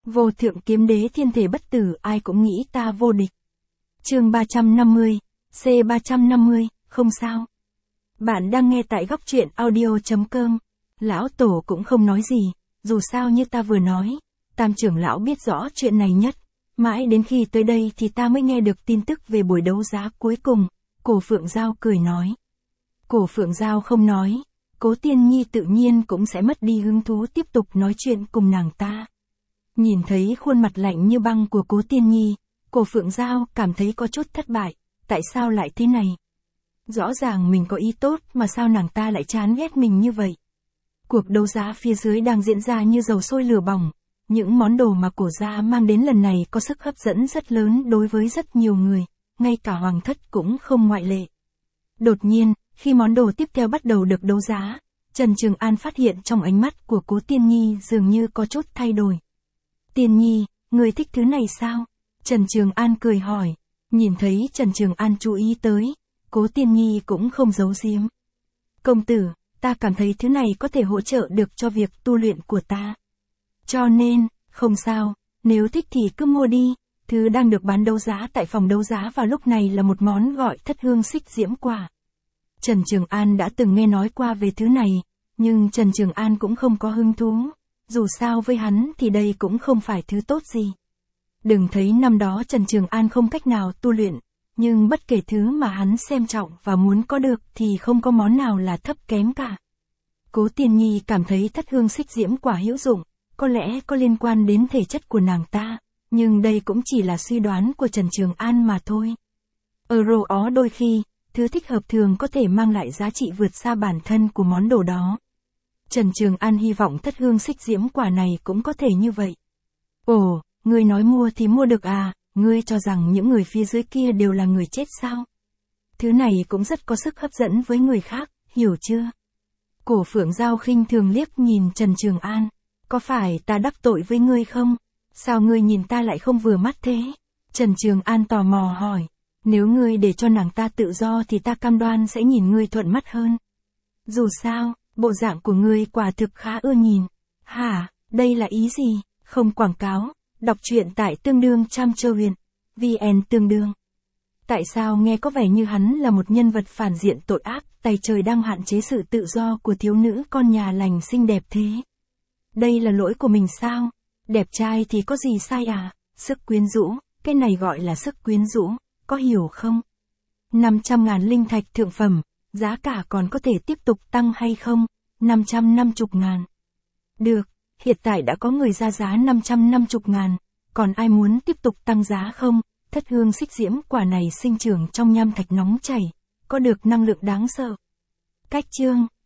Vô thượng kiếm đế thiên thể bất tử, ai cũng nghĩ ta vô địch. Chương 350, C350, không sao. Bạn đang nghe tại góc truyện audio.com. Lão Tổ cũng không nói gì, dù sao như ta vừa nói, Tam trưởng lão biết rõ chuyện này nhất. Mãi đến khi tới đây thì ta mới nghe được tin tức về buổi đấu giá cuối cùng. Cổ Phượng Giao cười nói. Cổ Phượng Giao không nói, Cố Tiên Nhi tự nhiên cũng sẽ mất đi hứng thú tiếp tục nói chuyện cùng nàng ta. Nhìn thấy khuôn mặt lạnh như băng của Cố Tiên Nhi, Cổ Phượng Giao cảm thấy có chút thất bại, tại sao lại thế này? Rõ ràng mình có ý tốt mà sao nàng ta lại chán ghét mình như vậy? Cuộc đấu giá phía dưới đang diễn ra như dầu sôi lửa bỏng, những món đồ mà cổ gia mang đến lần này có sức hấp dẫn rất lớn đối với rất nhiều người, ngay cả hoàng thất cũng không ngoại lệ. Đột nhiên, khi món đồ tiếp theo bắt đầu được đấu giá, Trần Trường An phát hiện trong ánh mắt của Cố Tiên Nhi dường như có chút thay đổi. Tiên Nhi, người thích thứ này sao? Trần Trường An cười hỏi. Nhìn thấy Trần Trường An chú ý tới, Cố Tiên Nhi cũng không giấu giếm. Công tử, ta cảm thấy thứ này có thể hỗ trợ được cho việc tu luyện của ta. Cho nên, không sao, nếu thích thì cứ mua đi. Thứ đang được bán đấu giá tại phòng đấu giá vào lúc này là một món gọi Thất Hương Xích Diễm Quả. Trần Trường An đã từng nghe nói qua về thứ này, nhưng Trần Trường An cũng không có hứng thú. Dù sao với hắn thì đây cũng không phải thứ tốt gì. Đừng thấy năm đó Trần Trường An không cách nào tu luyện, nhưng bất kể thứ mà hắn xem trọng và muốn có được thì không có món nào là thấp kém cả. Cố Tiên Nhi cảm thấy Thất Hương Xích Diễm Quả hữu dụng, có lẽ có liên quan đến thể chất của nàng ta, nhưng đây cũng chỉ là suy đoán của Trần Trường An mà thôi. Ở đó đôi khi, thứ thích hợp thường có thể mang lại giá trị vượt xa bản thân của món đồ đó. Trần Trường An hy vọng Thất Hương Xích Diễm Quả này cũng có thể như vậy. Ồ, ngươi nói mua thì mua được à, ngươi cho rằng những người phía dưới kia đều là người chết sao? Thứ này cũng rất có sức hấp dẫn với người khác, hiểu chưa? Cổ Phượng Giao khinh thường liếc nhìn Trần Trường An. Có phải ta đắc tội với ngươi không? Sao ngươi nhìn ta lại không vừa mắt thế? Trần Trường An tò mò hỏi. Nếu ngươi để cho nàng ta tự do thì ta cam đoan sẽ nhìn ngươi thuận mắt hơn. Dù sao, bộ dạng của ngươi quả thực khá ưa nhìn. Hả, đây là ý gì? Không quảng cáo. Đọc truyện tại tương đương Trăm Châu Huyền. VN tương đương. Tại sao nghe có vẻ như hắn là một nhân vật phản diện tội ác, tay trời đang hạn chế sự tự do của thiếu nữ con nhà lành xinh đẹp thế? Đây là lỗi của mình sao? Đẹp trai thì có gì sai à? Sức quyến rũ, cái này gọi là sức quyến rũ, có hiểu không? 500.000 linh thạch thượng phẩm, giá cả còn có thể tiếp tục tăng hay không? 550.000. Được, hiện tại đã có người ra giá 550.000, còn ai muốn tiếp tục tăng giá không? Thất Hương Xích Diễm Quả này sinh trưởng trong nham thạch nóng chảy, có được năng lượng đáng sợ. Cách chương